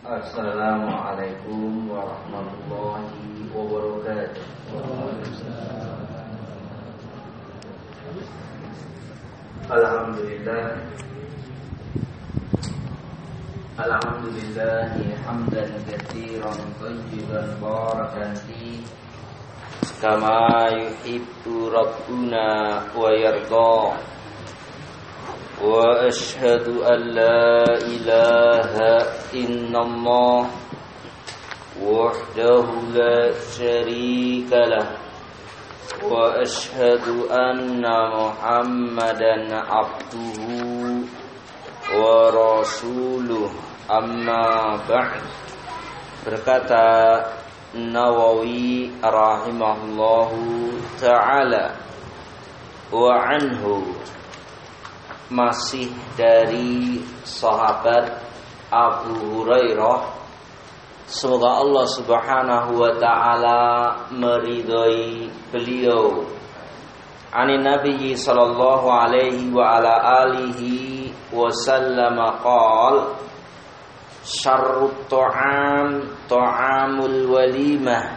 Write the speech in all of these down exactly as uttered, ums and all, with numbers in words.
Assalamualaikum warahmatullahi wabarakatuh. Alhamdulillah Alhamdulillah hamdan katsiran thayyiban barakan fi kama yuhibbu rabbuna wa yarda. Wa ashhadu an la ilaha illallah wahdahu la syarika lah wa ashhadu anna Muhammadan abduhu wa rasuluh. Amma ba'd. Berkata Nawawi rahimahullahu ta'ala wa anhu, masih dari sahabat Abu Hurairah, semoga Allah Subhanahu wa taala meridhai beliau, anin Nabi sallallahu alaihi wa ala alihi wasallam qala syarrut ta'am ta'amul walimah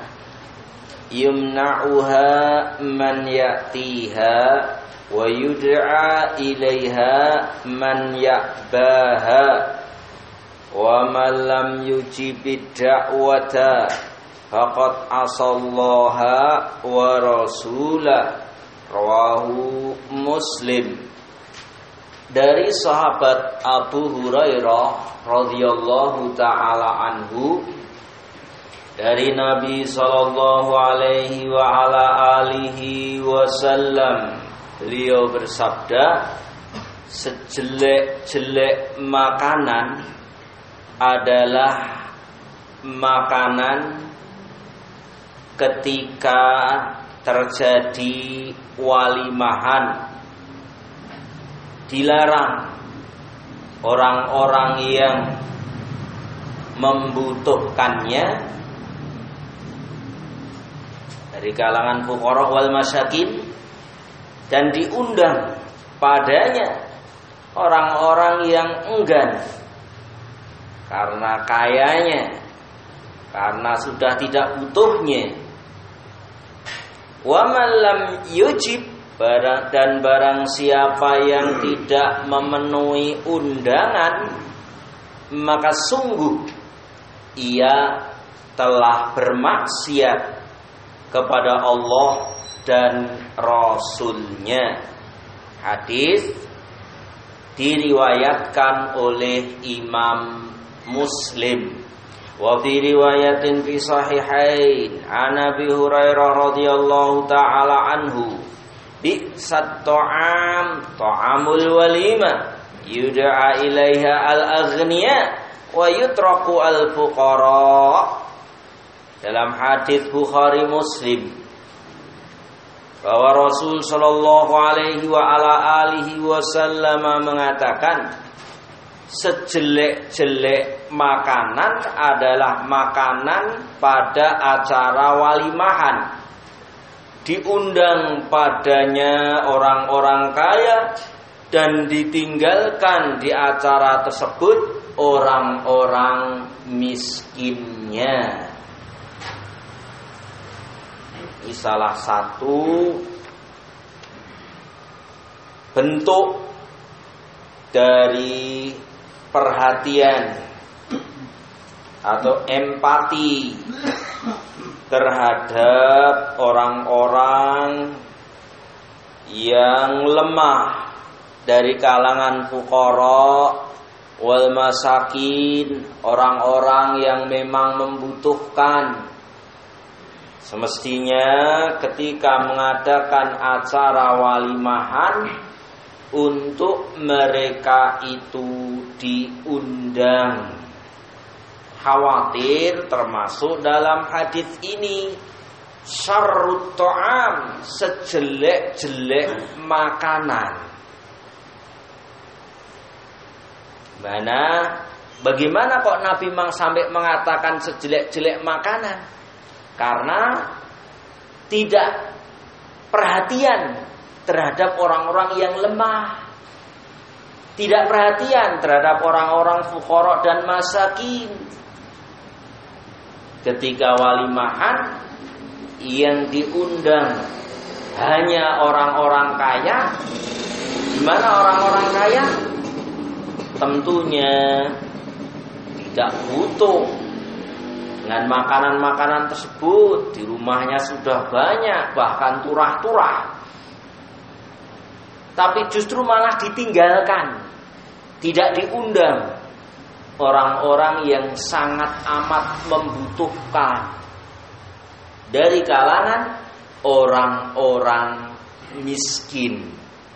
yumna'uha man ya'tiha wa yud'a ilaiha man ya'baha wa man lam yujibid da'wata faqad asallaha wa rasulah. Rawahu Muslim. Dari sahabat Abu Hurairah radhiyallahu taala anhu, dari Nabi sallallahu alaihi wa ala alihi wasallam, beliau bersabda, sejelek-jelek makanan adalah makanan ketika terjadi walimahan. Dilarang orang-orang yang membutuhkannya dari kalangan fuqara wal masyakin, dan diundang padanya orang-orang yang enggan karena kayanya, karena sudah tidak butuhnya. Wa man lam yujib, dan barang siapa yang tidak memenuhi undangan, maka sungguh ia telah bermaksiat kepada Allah dan Rasulnya. Hadis diriwayatkan oleh Imam Muslim. Wa fi riwayatin fi sahihain an Abi Hurairah radhiyallahu taala anhu, bi'sat ta'am ta'amul walima yud'a ilaiha al-aghniya wa yutraku al-fuqara. Dalam hadis Bukhari Muslim, bahwa Rasul sallallahu alaihi wa ala alihi wasallam mengatakan, sejelek-jelek makanan adalah makanan pada acara walimahan. Diundang padanya orang-orang kaya dan ditinggalkan di acara tersebut orang-orang miskinnya. Ini salah satu bentuk dari perhatian atau empati terhadap orang-orang yang lemah dari kalangan fuqara wal masakin, orang-orang yang memang membutuhkan. Semestinya ketika mengadakan acara walimahan, untuk mereka itu diundang. Khawatir termasuk dalam hadis ini, syarrut ta'am, sejelek-jelek makanan. Mana bagaimana kok Nabi sampai mengatakan sejelek-jelek makanan? Karena tidak perhatian terhadap orang-orang yang lemah, tidak perhatian terhadap orang-orang fuqara dan masakin. ketika walimahan yang diundang hanya orang-orang kaya. Gimana orang-orang kaya? Tentunya tidak butuh dengan makanan-makanan tersebut. Di rumahnya sudah banyak, bahkan turah-turah. Tapi justru malah ditinggalkan, tidak diundang orang-orang yang sangat amat membutuhkan dari kalangan orang-orang miskin.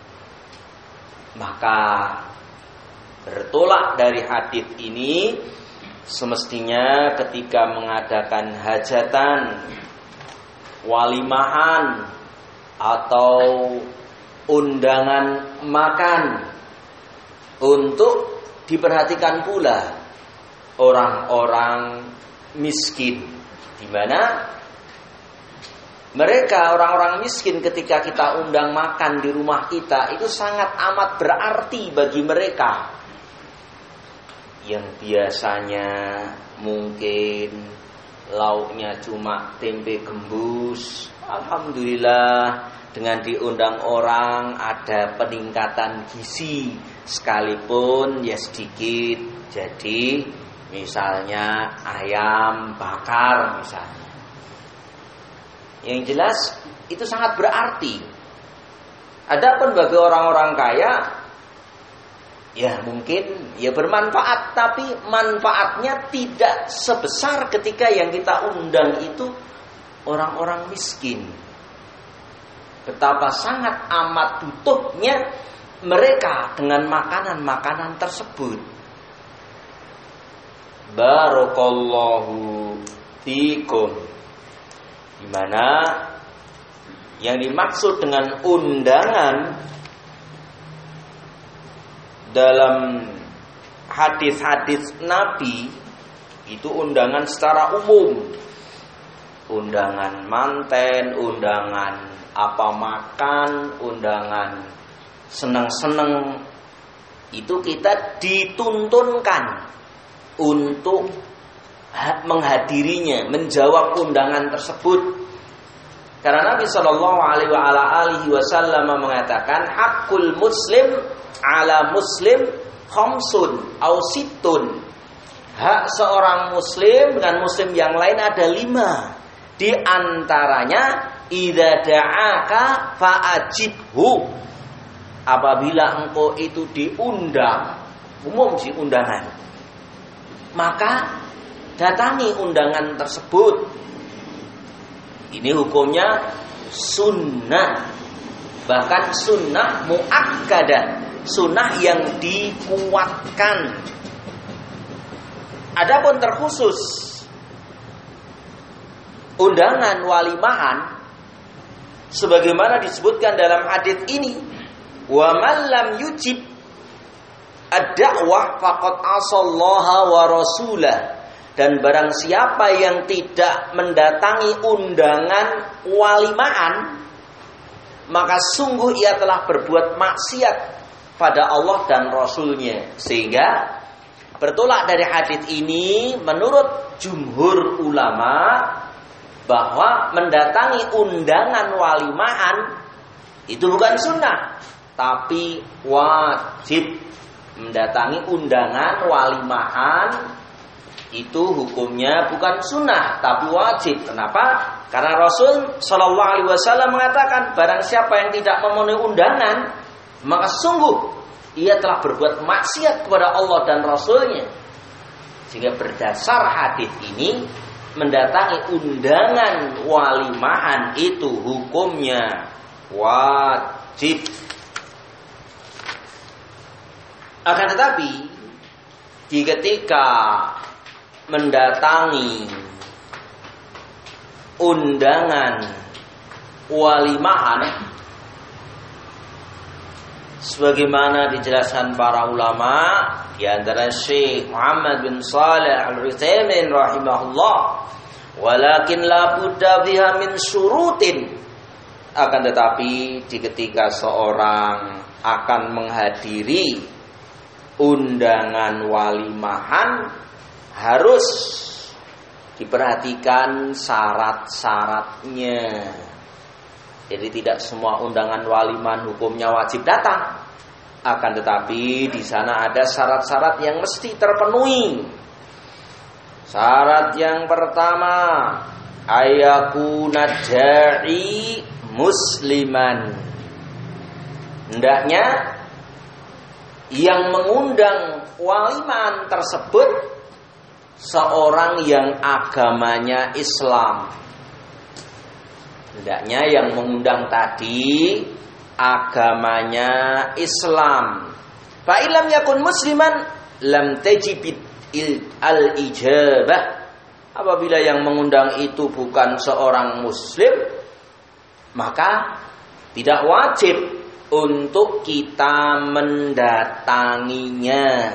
Maka bertolak dari hadis ini, semestinya ketika mengadakan hajatan, walimahan atau undangan makan, untuk diperhatikan pula orang-orang miskin, di mana mereka orang-orang miskin ketika kita undang makan di rumah kita itu sangat amat berarti bagi mereka. Yang biasanya mungkin lauknya cuma tempe gembus, alhamdulillah dengan diundang orang ada peningkatan gizi, sekalipun ya sedikit. Jadi misalnya ayam bakar misalnya, yang jelas itu sangat berarti. Adapun bagi orang-orang kaya, ya mungkin ya bermanfaat, tapi manfaatnya tidak sebesar ketika yang kita undang itu orang-orang miskin. Betapa sangat amat butuhnya mereka dengan makanan-makanan tersebut. Barakallahu fikum. Di mana yang dimaksud dengan undangan dalam hadis-hadis Nabi itu undangan secara umum. Undangan manten, undangan apa makan, undangan seneng-seneng, itu kita dituntunkan untuk menghadirinya, menjawab undangan tersebut. Karena Nabi Shallallahu Alaihi Wasallam mengatakan, hakul muslim ala muslim khamsun au sittun. Hak seorang muslim dengan muslim yang lain ada lima. Di antaranya, idza da'aka fa'ajibhu. Apabila engkau itu diundang, umum sih undangan, maka datangi undangan tersebut. Ini hukumnya sunnah, bahkan sunnah muakkadah, sunnah yang dikuatkan. Adapun terkhusus undangan walimahan, sebagaimana disebutkan dalam hadis ini, wa man lam yujib ad-da'wah faqad asallaha wa rasulah. Dan barang siapa yang tidak mendatangi undangan walimahan, maka sungguh ia telah berbuat maksiat pada Allah dan Rasulnya. Sehingga bertolak dari hadis ini, menurut jumhur ulama, bahwa mendatangi undangan walimahan itu bukan sunnah, tapi wajib. Mendatangi undangan walimahan itu hukumnya bukan sunnah, tapi wajib. Kenapa? Karena Rasul Shallallahu Alaihi Wasallam mengatakan, barang siapa yang tidak memenuhi undangan, maka sungguh ia telah berbuat maksiat kepada Allah dan Rasulnya. Sehingga berdasar hadis ini, mendatangi undangan walimahan itu hukumnya wajib. Akan tetapi, di ketika mendatangi undangan walimahan, sebagaimana dijelaskan para ulama, di antara Syekh Muhammad bin Shalih Al-Utsaimin rahimahullah, walakin la budda fiha min syurutin. Akan tetapi di ketika seorang akan menghadiri undangan walimahan, harus diperhatikan syarat-syaratnya. Jadi tidak semua undangan waliman hukumnya wajib datang. Akan tetapi di sana ada syarat-syarat yang mesti terpenuhi. Syarat yang pertama, ayakuna da'i musliman. Hendaknya yang mengundang waliman tersebut seorang yang agamanya Islam. Hendaknya yang mengundang tadi agamanya Islam. Fa illam yakun musliman lam tajib al-ijabah. Apabila yang mengundang itu bukan seorang muslim, maka tidak wajib untuk kita mendatanginya.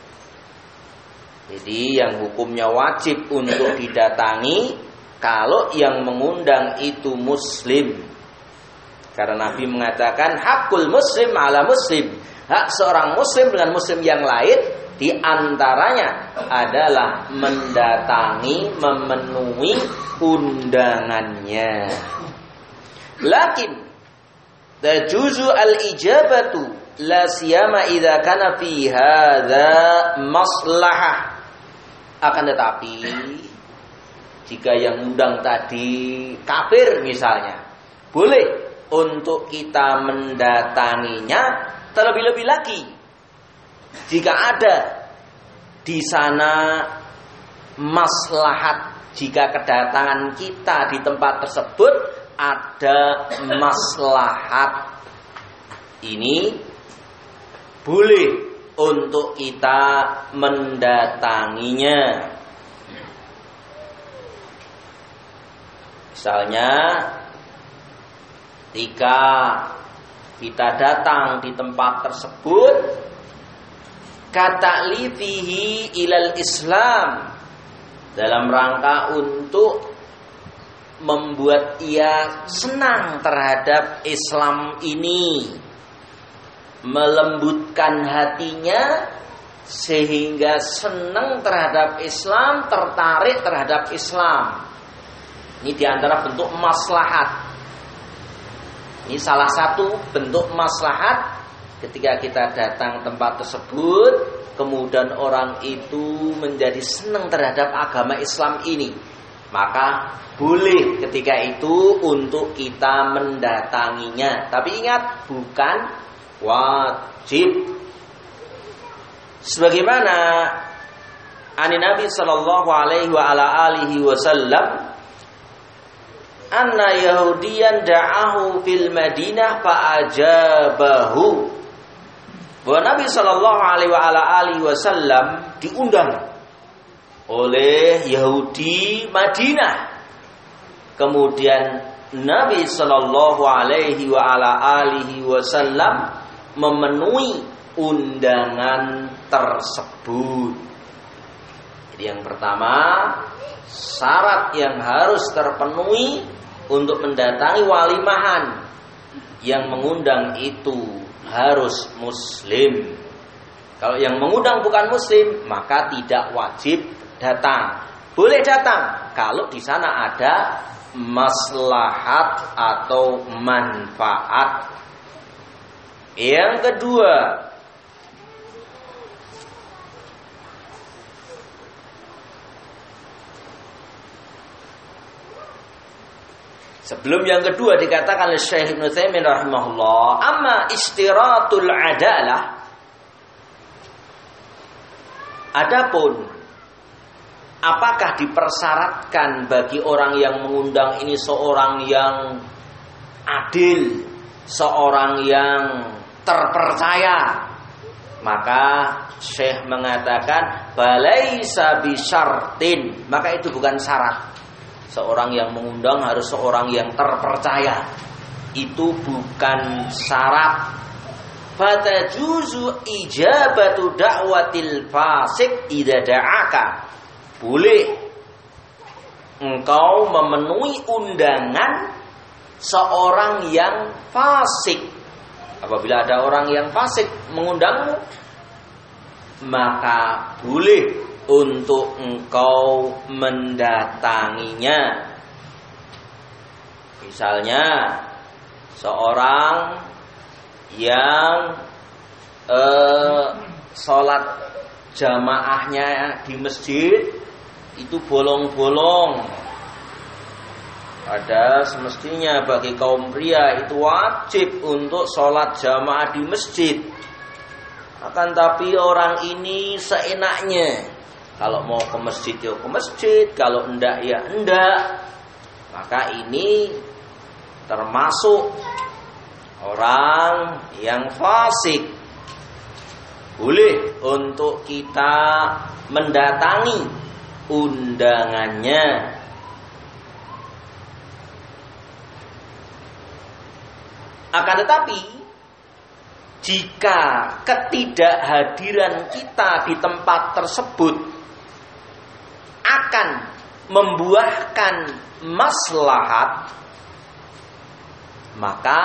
Jadi yang hukumnya wajib untuk didatangi kalau yang mengundang itu muslim. Karena Nabi mengatakan hakul muslim ala muslim. Hak seorang muslim dengan muslim yang lain di antaranya adalah mendatangi, memenuhi undangannya. Lakin tajuzu al-ijabatu la siyama idza kana fi hadza maslahah. Akan tetapi jika yang undang tadi kafir misalnya, boleh untuk kita mendatanginya. Terlebih-lebih lagi jika ada di sana maslahat, jika kedatangan kita di tempat tersebut ada maslahat, ini boleh untuk kita mendatanginya. Misalnya ketika kita datang di tempat tersebut kata'lifihi ilal Islam, dalam rangka untuk membuat ia senang terhadap Islam ini, melembutkan hatinya sehingga senang terhadap Islam, tertarik terhadap Islam. Ini diantara bentuk maslahat. Ini salah satu bentuk maslahat ketika kita datang tempat tersebut, kemudian orang itu menjadi senang terhadap agama Islam ini, maka boleh ketika itu untuk kita mendatanginya. Tapi ingat, bukan wajib. Sebagaimana ani Nabi sallallahu alaihi wa ala alihi wasallam anna yahudiyan da'ahu fil Madinah fa'ajabahu. Bahwa Nabi sallallahu alaihi wa ala alihi wasallam diundang oleh Yahudi Madinah. Kemudian Nabi sallallahu alaihi wa ala alihi wasallam memenuhi undangan tersebut. Jadi yang pertama, syarat yang harus terpenuhi untuk mendatangi walimahan, yang mengundang itu harus muslim. Kalau yang mengundang bukan muslim, maka tidak wajib datang. Boleh datang kalau di sana ada maslahat atau manfaat. Yang kedua, sebelum yang kedua dikatakan oleh Syekh Ibnu Taimiyah rahimahullah, amma istiratul adalah, adapun apakah dipersyaratkan bagi orang yang mengundang ini seorang yang adil, seorang yang terpercaya, maka Syekh mengatakan balaisa bisyartin, maka itu bukan syarat. Seorang yang mengundang harus seorang yang terpercaya, itu bukan syarat. Fatajuzu ijabatu da'watil fasik idza da'aka, boleh engkau memenuhi undangan seorang yang fasik. Apabila ada orang yang fasik mengundangmu, maka boleh untuk engkau mendatanginya. Misalnya seorang yang eh, sholat jamaahnya di masjid itu bolong-bolong. Padahal semestinya bagi kaum pria itu wajib untuk sholat jamaah di masjid. Akan tapi orang ini seenaknya. Kalau mau ke masjid ya ke masjid, kalau enggak ya enggak. Maka ini termasuk orang yang fasik. Boleh untuk kita mendatangi undangannya. Akan tetapi jika ketidakhadiran kita di tempat tersebut akan membuahkan maslahat, maka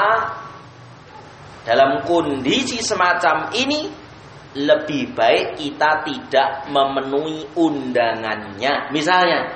dalam kondisi semacam ini lebih baik kita tidak memenuhi undangannya. Misalnya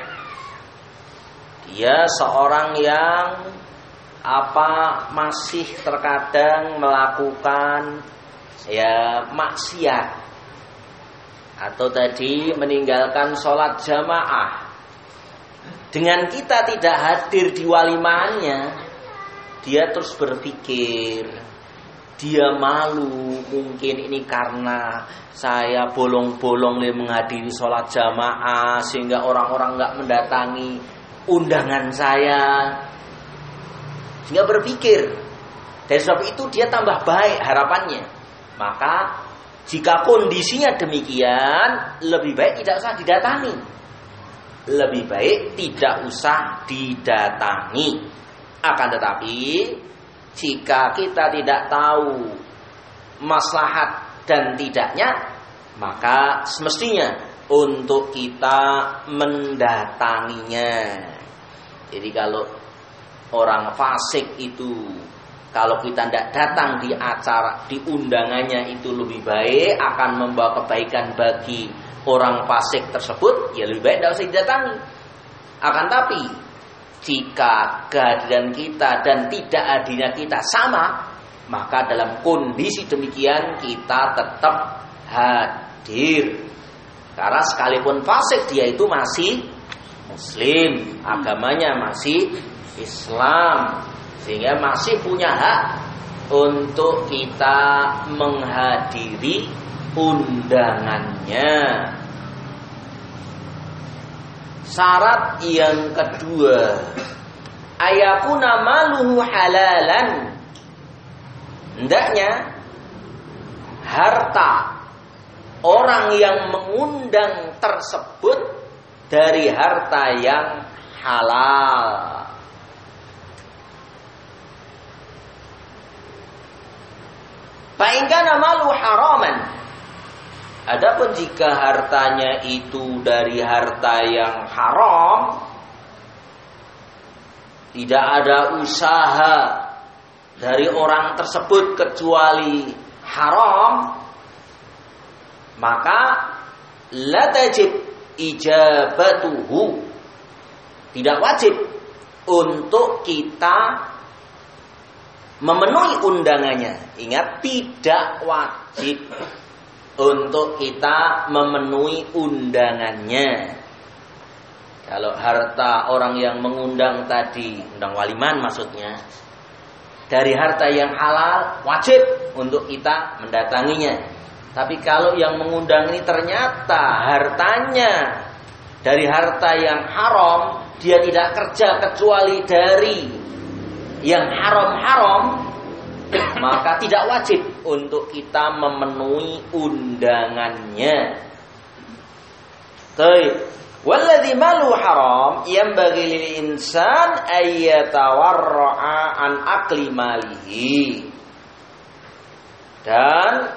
dia seorang yang apa masih terkadang melakukan ya maksiat, atau tadi meninggalkan sholat jamaah. Dengan kita tidak hadir di walimahannya, dia terus berpikir, dia malu, mungkin ini karena saya bolong-bolong menghadiri sholat jamaah sehingga orang-orang nggak mendatangi undangan saya. Sehingga berpikir, dari sebab itu dia tambah baik harapannya. Maka jika kondisinya demikian, lebih baik tidak usah didatangi. Lebih baik tidak usah didatangi. Akan tetapi jika kita tidak tahu maslahat dan tidaknya, maka semestinya untuk kita mendatanginya. Jadi kalau orang fasik itu, kalau kita tidak datang di acara, di undangannya itu lebih baik, akan membawa kebaikan bagi orang fasik tersebut, ya lebih baik tidak usah didatangi. Akan tapi jika kehadiran kita dan tidak hadirnya kita sama, maka dalam kondisi demikian kita tetap hadir. Karena sekalipun fasik, dia itu masih muslim, agamanya masih Islam, sehingga masih punya hak untuk kita menghadiri undangannya. Syarat yang kedua, ayakuna maluhu halalan. Hendaknya harta orang yang mengundang tersebut dari harta yang halal. Fa'ingkana malu haraman. Adapun jika hartanya itu dari harta yang haram, tidak ada usaha dari orang tersebut kecuali haram, maka la tajib ijabatuhu. Tidak wajib untuk kita memenuhi undangannya. Ingat, tidak wajib untuk kita memenuhi undangannya. Kalau harta orang yang mengundang tadi, undang waliman maksudnya, dari harta yang halal, wajib untuk kita mendatanginya. Tapi kalau yang mengundang ini ternyata hartanya dari harta yang haram, dia tidak kerja kecuali dari yang haram-haram, maka tidak wajib untuk kita memenuhi undangannya. Baik, walladzi malu haram yanbaghi lil insan ay yatawarra'a an akli malihi. Dan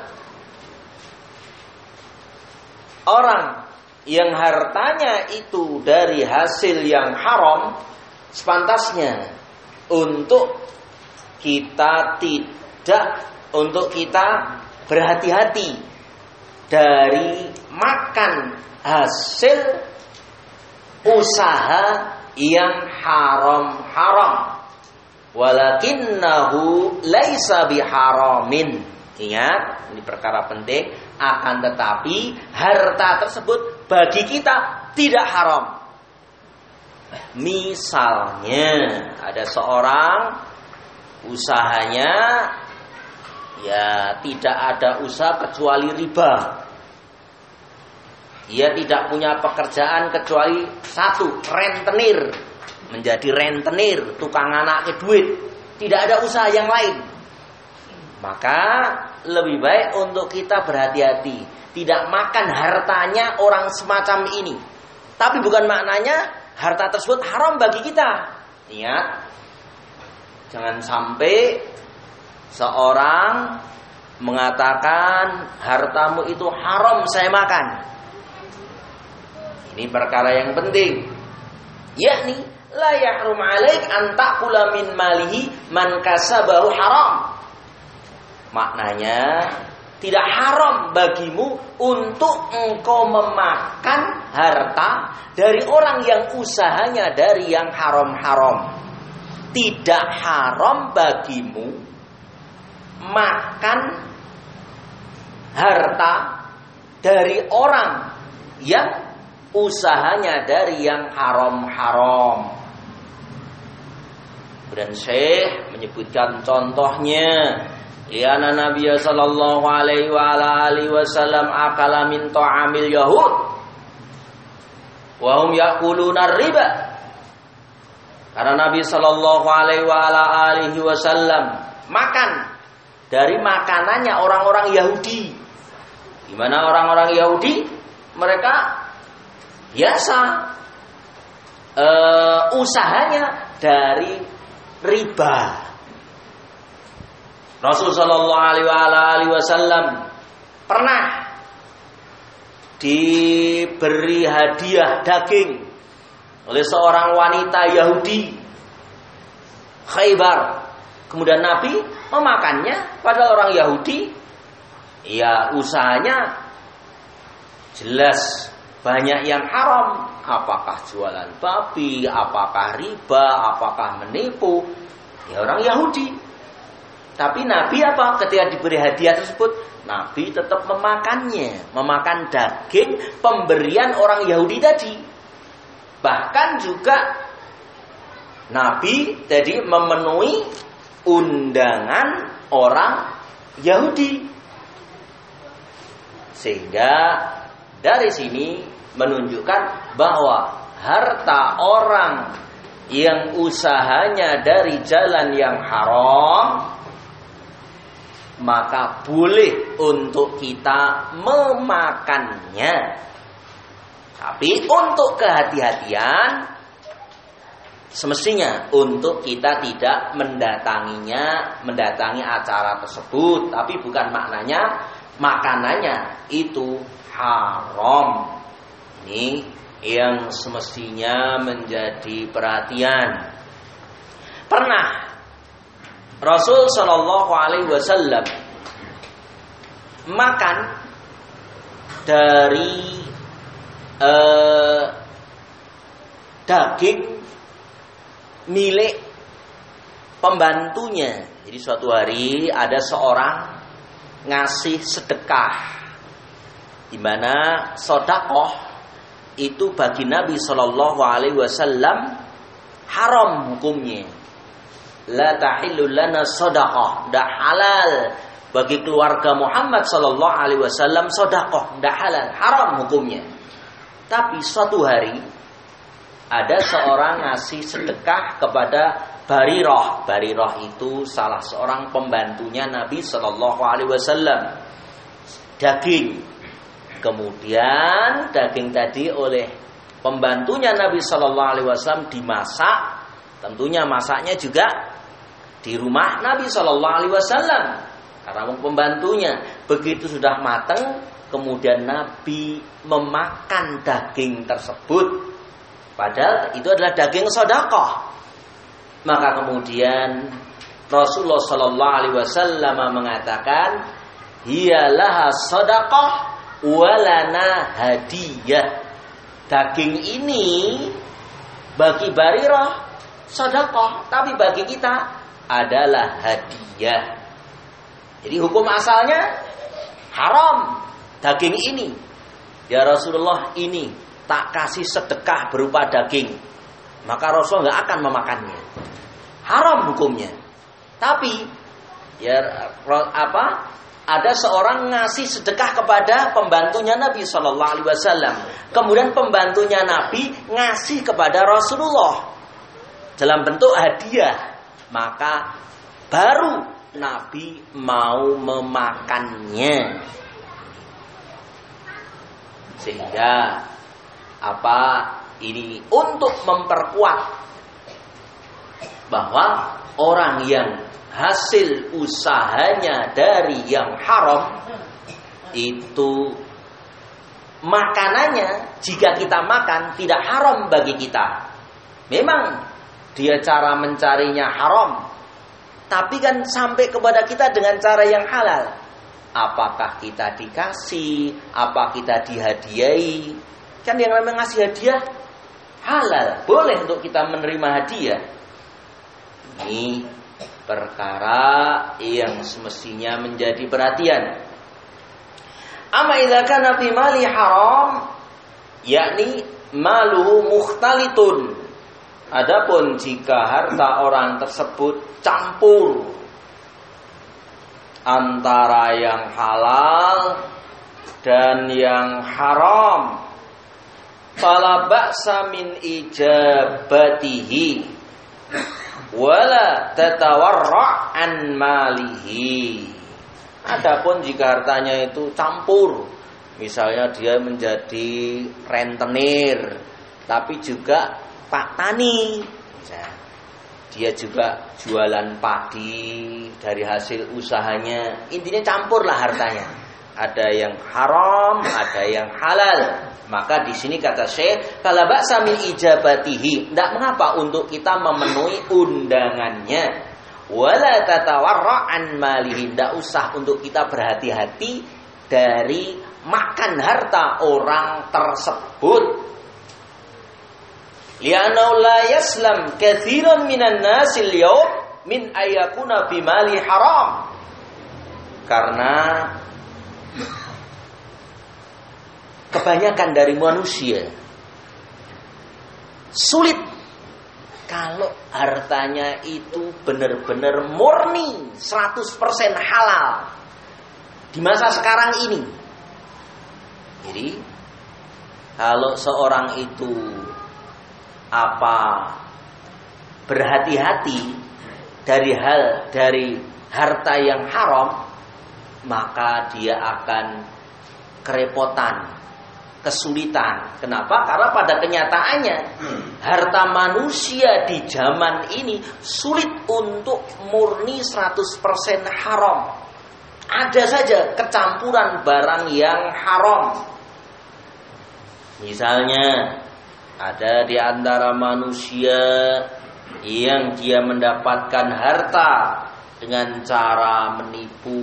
orang yang hartanya itu dari hasil yang haram, sepantasnya untuk kita tidak, untuk kita berhati-hati dari makan hasil usaha yang haram-haram. Walakinnahu laisa biharamin. Ingat, ini perkara penting. Akan tetapi harta tersebut bagi kita tidak haram. Misalnya ada seorang usahanya ya tidak ada usaha kecuali riba. Ia tidak punya pekerjaan kecuali satu, rentenir. Menjadi rentenir, tukang anak ke duit. Tidak ada usaha yang lain. Maka lebih baik untuk kita berhati-hati. Tidak makan hartanya orang semacam ini. Tapi bukan maknanya harta tersebut haram bagi kita. Ingat, jangan sampai seorang mengatakan hartamu itu haram saya makan. Ini perkara yang penting. Yakni la yahrum 'alaik an ta'kula min malihi man kasabahu haram. Maknanya tidak haram bagimu untuk engkau memakan harta dari orang yang usahanya dari yang haram-haram. Tidak haram bagimu makan harta dari orang yang usahanya dari yang haram-haram. Dan Syekh menyebutkan contohnya, liana Nabi sallallahu alaihi wa ala alihi wasallam akala min ta'amil yahud wa hum yaquluna riba. Karena Nabi sallallahu alaihi wa ala alihi wasallam makan dari makanannya orang-orang Yahudi. Di mana orang-orang Yahudi mereka biasa uh, usahanya dari riba. Rasulullah Shallallahu Alaihi Wasallam pernah diberi hadiah daging oleh seorang wanita Yahudi Khaybar. Kemudian Nabi memakannya pada orang Yahudi. Ya, usahanya jelas banyak yang haram. Apakah jualan babi, apakah riba, apakah menipu. Ya orang Yahudi. Tapi Nabi apa? Ketika diberi hadiah tersebut, Nabi tetap memakannya. Memakan daging pemberian orang Yahudi tadi. Bahkan juga Nabi tadi memenuhi undangan orang Yahudi. Sehingga dari sini menunjukkan bahwa harta orang yang usahanya dari jalan yang haram, maka boleh untuk kita memakannya. Tapi untuk kehati-hatian, semestinya untuk kita tidak mendatanginya, mendatangi acara tersebut. Tapi bukan maknanya makanannya itu haram. Ini yang semestinya menjadi perhatian. Pernah Rasul Shallallahu Alaihi Wasallam makan dari eh, daging milik pembantunya. Jadi suatu hari ada seorang ngasih sedekah, di mana sedekah itu bagi Nabi Shallallahu Alaihi Wasallam haram hukumnya. La tahillu lana sedekah, tidak halal bagi keluarga Muhammad Shallallahu Alaihi Wasallam sedekah, tidak halal, haram hukumnya. Tapi suatu hari ada seorang ngasih sedekah kepada Barirah. Barirah itu salah seorang pembantunya Nabi Shallallahu Alaihi Wasallam. Daging. Kemudian daging tadi oleh pembantunya Nabi Shallallahu Alaihi Wasallam dimasak. Tentunya masaknya juga di rumah Nabi Shallallahu Alaihi Wasallam. Karena pembantunya. Begitu sudah matang, kemudian Nabi memakan daging tersebut. Padahal itu adalah daging sedekah. Maka kemudian Rasulullah Shallallahu Alaihi Wasallam mengatakan, hiya laha sedekah walana hadiyah. Daging ini bagi Barirah sedekah, tapi bagi kita adalah hadiah. Jadi hukum asalnya haram daging ini. Ya Rasulullah, ini tak kasih sedekah berupa daging, maka Rasul nggak akan memakannya. Haram hukumnya. Tapi ya apa? Ada seorang ngasih sedekah kepada pembantunya Nabi Shallallahu Alaihi Wasallam. Kemudian pembantunya Nabi ngasih kepada Rasulullah dalam bentuk hadiah. Maka baru Nabi mau memakannya. Sehingga apa ini untuk memperkuat bahwa orang yang hasil usahanya dari yang haram itu makanannya jika kita makan tidak haram bagi kita. Memang dia cara mencarinya haram, tapi kan sampai kepada kita dengan cara yang halal. Apakah kita dikasih, apa kita dihadiahi? Kan yang namanya ngasih hadiah halal, boleh untuk kita menerima hadiah. Ini perkara yang semestinya menjadi perhatian. Amma idza kana fi mali haram, yakni malu mukhtalitun. Adapun jika harta orang tersebut campur antara yang halal dan yang haram, fala ba'sa min ijabatihi wala tatawarra' an malihi. Adapun jika hartanya itu campur, misalnya dia menjadi rentenir tapi juga pak tani, misalnya dia juga jualan padi dari hasil usahanya, intinya campurlah hartanya. Ada yang haram, ada yang halal. Maka di sini kata Syekh, fala ba'sa min ijabatihi, tidak mengapa untuk kita memenuhi undangannya. Wala tatawarra' an malihi, tidak usah untuk kita berhati-hati dari makan harta orang tersebut. Li'annahu la yaslam katsiran minan nasil yawm min ayakuna fi mali haram. Karena kebanyakan dari manusia sulit kalau hartanya itu benar-benar murni seratus persen halal di masa sekarang ini. Jadi kalau seorang itu apa berhati-hati dari hal dari harta yang haram, maka dia akan kerepotan, kesulitan. Kenapa? Karena pada kenyataannya harta manusia di zaman ini sulit untuk murni seratus persen haram. Ada saja kecampuran barang yang haram. Misalnya ada di antara manusia yang dia mendapatkan harta dengan cara menipu.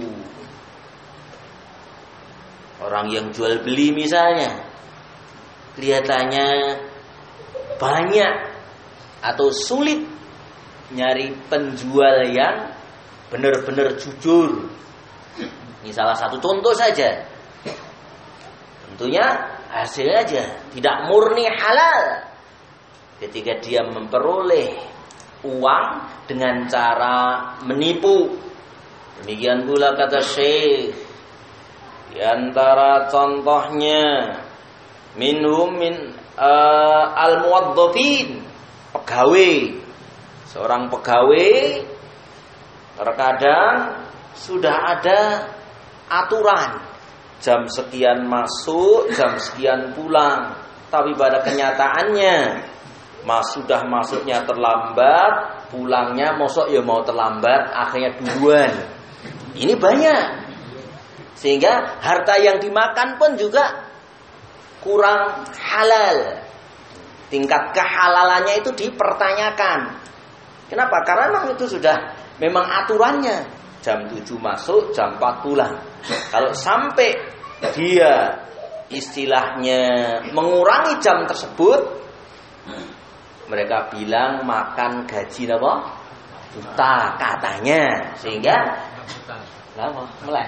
Orang yang jual beli misalnya, kelihatannya banyak atau sulit nyari penjual yang benar-benar jujur. Ini salah satu contoh saja. Tentunya hasilnya aja tidak murni halal ketika dia memperoleh uang dengan cara menipu. Demikian pula kata Syekh, di antara contohnya minhum min uh, al-muwaddafin, pegawai. Seorang pegawai terkadang sudah ada aturan jam sekian masuk, jam sekian pulang. Tapi pada kenyataannya mas sudah masuknya terlambat, pulangnya mosok ya mau terlambat, akhirnya duluan. Ini banyak. Sehingga harta yang dimakan pun juga kurang halal. Tingkat kehalalannya itu dipertanyakan. Kenapa? Karena memang itu sudah memang aturannya. Jam tujuh masuk, jam empat pulang. Kalau sampai dia istilahnya mengurangi jam tersebut, mereka bilang makan gaji apa? Buta katanya, sehingga lama melek.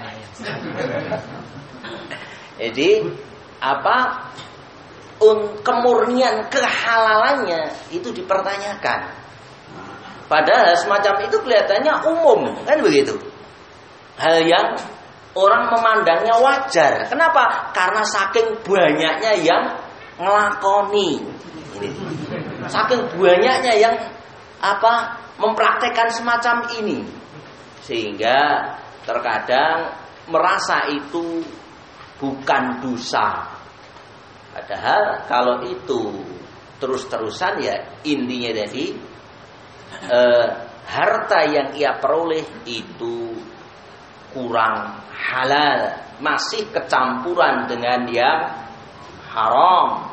Jadi apa? Un, kemurnian kehalalannya itu dipertanyakan. Padahal semacam itu kelihatannya umum, kan begitu? Hal yang orang memandangnya wajar. Kenapa? Karena saking banyaknya yang ngelakoni. Ini. Saking banyaknya yang apa? Mempraktekkan semacam ini. Sehingga terkadang merasa itu bukan dosa. Padahal kalau itu terus-terusan ya intinya jadi eh, harta yang ia peroleh itu kurang halal, masih kecampuran dengan yang haram.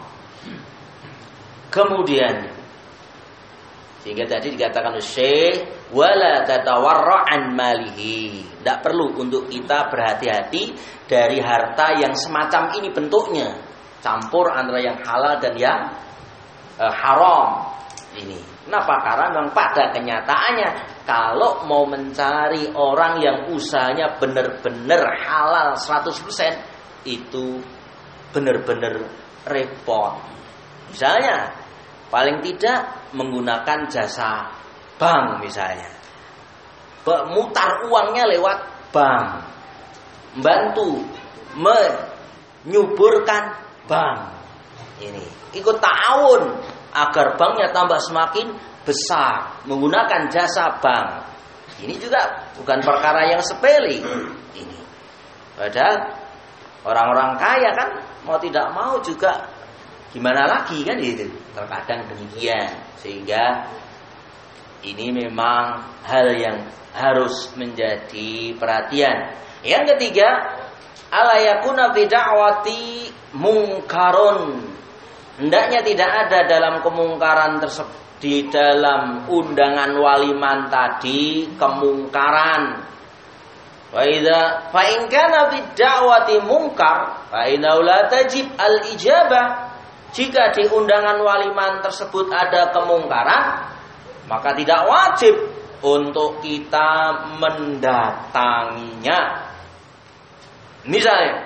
Kemudian sehingga tadi dikatakan Syekh wala tatawarra an malihi. Tidak perlu untuk kita berhati-hati dari harta yang semacam ini bentuknya. Campur antara yang halal dan yang e, haram ini. Kenapa? Karena memang pada kenyataannya kalau mau mencari orang yang usahanya benar-benar halal seratus persen itu benar-benar repot. Misalnya paling tidak menggunakan jasa bank misalnya. Mutar uangnya lewat bank. Membantu menyuburkan bank ini ikut ta'awun agar banknya tambah semakin besar menggunakan jasa bank. Ini juga bukan perkara yang sepele ini. Padahal orang-orang kaya kan mau tidak mau juga gimana lagi kan itu. Terkadang demikian. Sehingga ini memang hal yang harus menjadi perhatian. Yang ketiga, ala yakuna fi da'wati mungkarun. Hendaknya tidak ada dalam kemungkaran tersebut, di dalam undangan waliman tadi kemungkaran. Wa idza fa in kana fi da'wati mungkar fa inna la tajib al ijabah. Jika di undangan waliman tersebut ada kemungkaran, maka tidak wajib untuk kita mendatanginya. Misalnya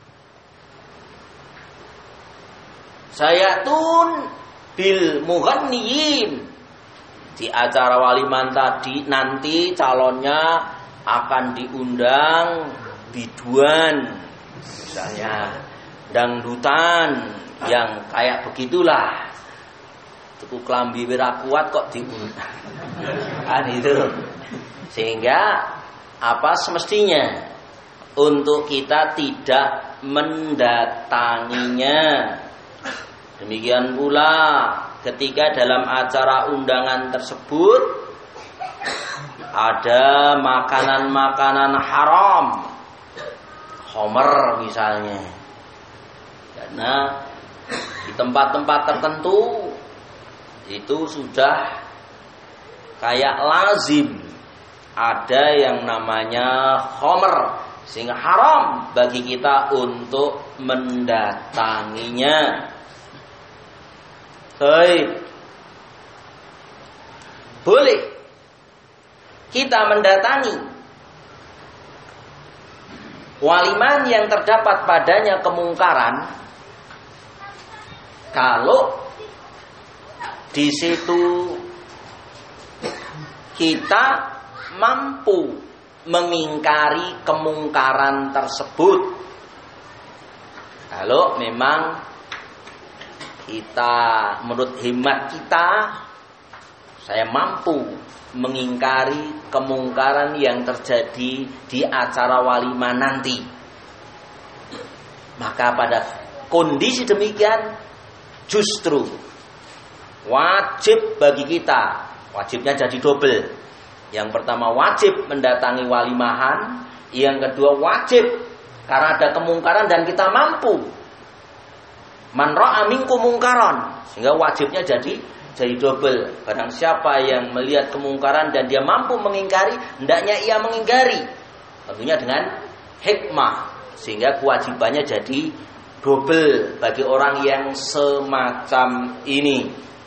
saya tun bil mughanniyin, di acara waliman tadi nanti calonnya akan diundang biduan misalnya dangdutan yang kayak begitulah, tuku klambi wira kuat kok diundang kan itu. Sehingga apa semestinya untuk kita tidak mendatanginya. Demikian pula ketika dalam acara undangan tersebut ada makanan-makanan haram, khamr misalnya. Karena di tempat-tempat tertentu itu sudah kayak lazim ada yang namanya khamr, sehingga haram bagi kita untuk mendatanginya. Baik. Boleh kita mendatangi waliman yang terdapat padanya kemungkaran kalau di situ kita mampu mengingkari kemungkaran tersebut. Kalau memang kita menurut hemat kita saya mampu mengingkari kemungkaran yang terjadi di acara walimah nanti, maka pada kondisi demikian justru wajib bagi kita, wajibnya jadi double. Yang pertama wajib mendatangi walimahan, yang kedua wajib karena ada kemungkaran dan kita mampu. Man ra'a minkum mungkaran, sehingga wajibnya jadi jadi double. Barang siapa yang melihat kemungkaran dan dia mampu mengingkari, hendaknya ia mengingkari. Tentunya dengan hikmah, sehingga kewajibannya jadi double bagi orang yang semacam ini.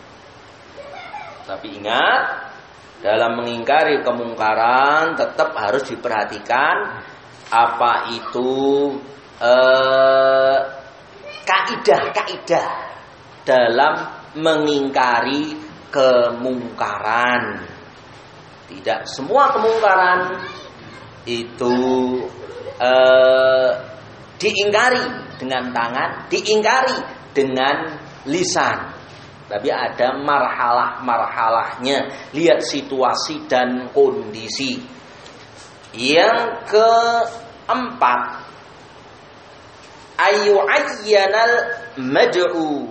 Tapi ingat, dalam mengingkari kemungkaran tetap harus diperhatikan apa itu eh, kaidah-kaidah dalam mengingkari kemungkaran. Tidak semua kemungkaran itu eh, diingkari dengan tangan, diingkari dengan lisan. Tapi ada marhalah-marhalahnya. Lihat situasi dan kondisi. Yang keempat, ayyu'ayyanal mad'u.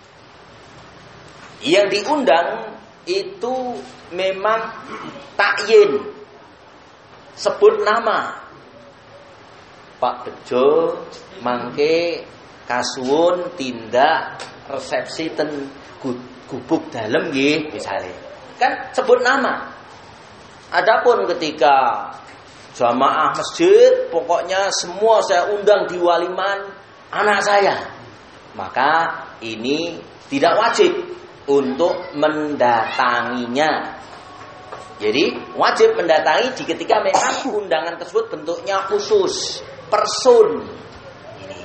Yang diundang itu memang takyin, sebut nama. Pak Bejo mangke kasuwun tindak resepsi ten gubuk dalem nggih misalnya. Kan sebut nama. Adapun ketika jamaah masjid, pokoknya semua saya undang di waliman anak saya, maka ini tidak wajib untuk mendatanginya. Jadi wajib mendatangi di ketika memang undangan tersebut bentuknya khusus, person. Ini.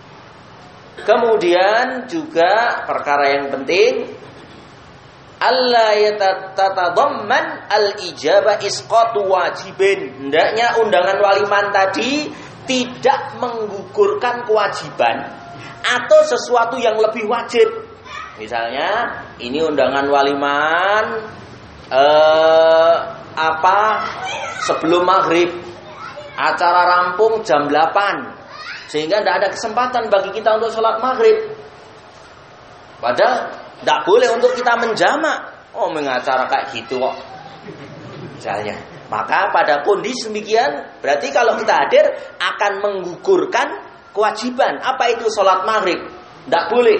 Kemudian juga perkara yang penting, alla yatatadamman al-ijabah isqatu wajibin. Hendaknya undangan waliman tadi tidak menggugurkan kewajiban atau sesuatu yang lebih wajib. Misalnya ini undangan waliman eh, apa sebelum maghrib, acara rampung jam delapan, sehingga tidak ada kesempatan bagi kita untuk sholat maghrib. Padahal tidak boleh untuk kita menjamak. Oh, mengacara kayak gitu kok misalnya. Maka pada kondisi demikian, berarti kalau kita hadir akan menggugurkan kewajiban. Apa itu sholat maghrib? Tidak boleh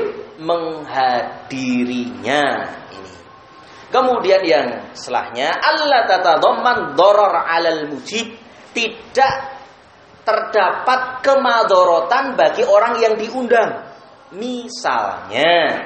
menghadirinya ini. Kemudian yang setelahnya, alla tatadamman darar 'alal mujib. Tidak terdapat kemadorotan bagi orang yang diundang. Misalnya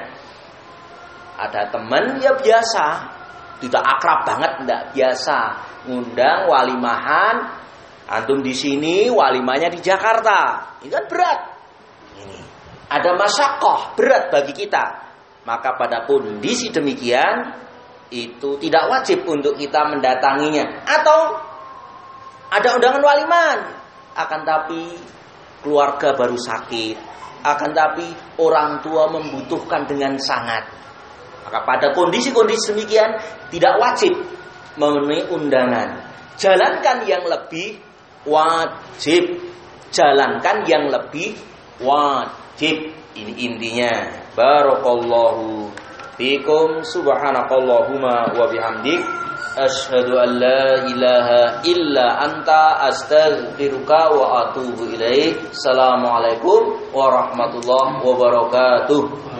ada teman ya biasa, tidak akrab banget, tidak biasa, ngundang walimahan, antum di sini, walimahnya di Jakarta, ini kan berat. Ini ada masyakoh, berat bagi kita. Maka pada kondisi demikian itu tidak wajib untuk kita mendatanginya. Atau ada undangan waliman, akan tapi keluarga baru sakit, akan tapi orang tua membutuhkan dengan sangat. Maka pada kondisi-kondisi demikian tidak wajib memenuhi undangan. Jalankan yang lebih wajib. Jalankan yang lebih wajib. Ini intinya. Barakallahu fikum. Subhanakallahumma wa bihamdik. Asyhadu an la ilaha illa anta astaghfiruka wa atubu ilaik. Assalamualaikum warahmatullahi wabarakatuh.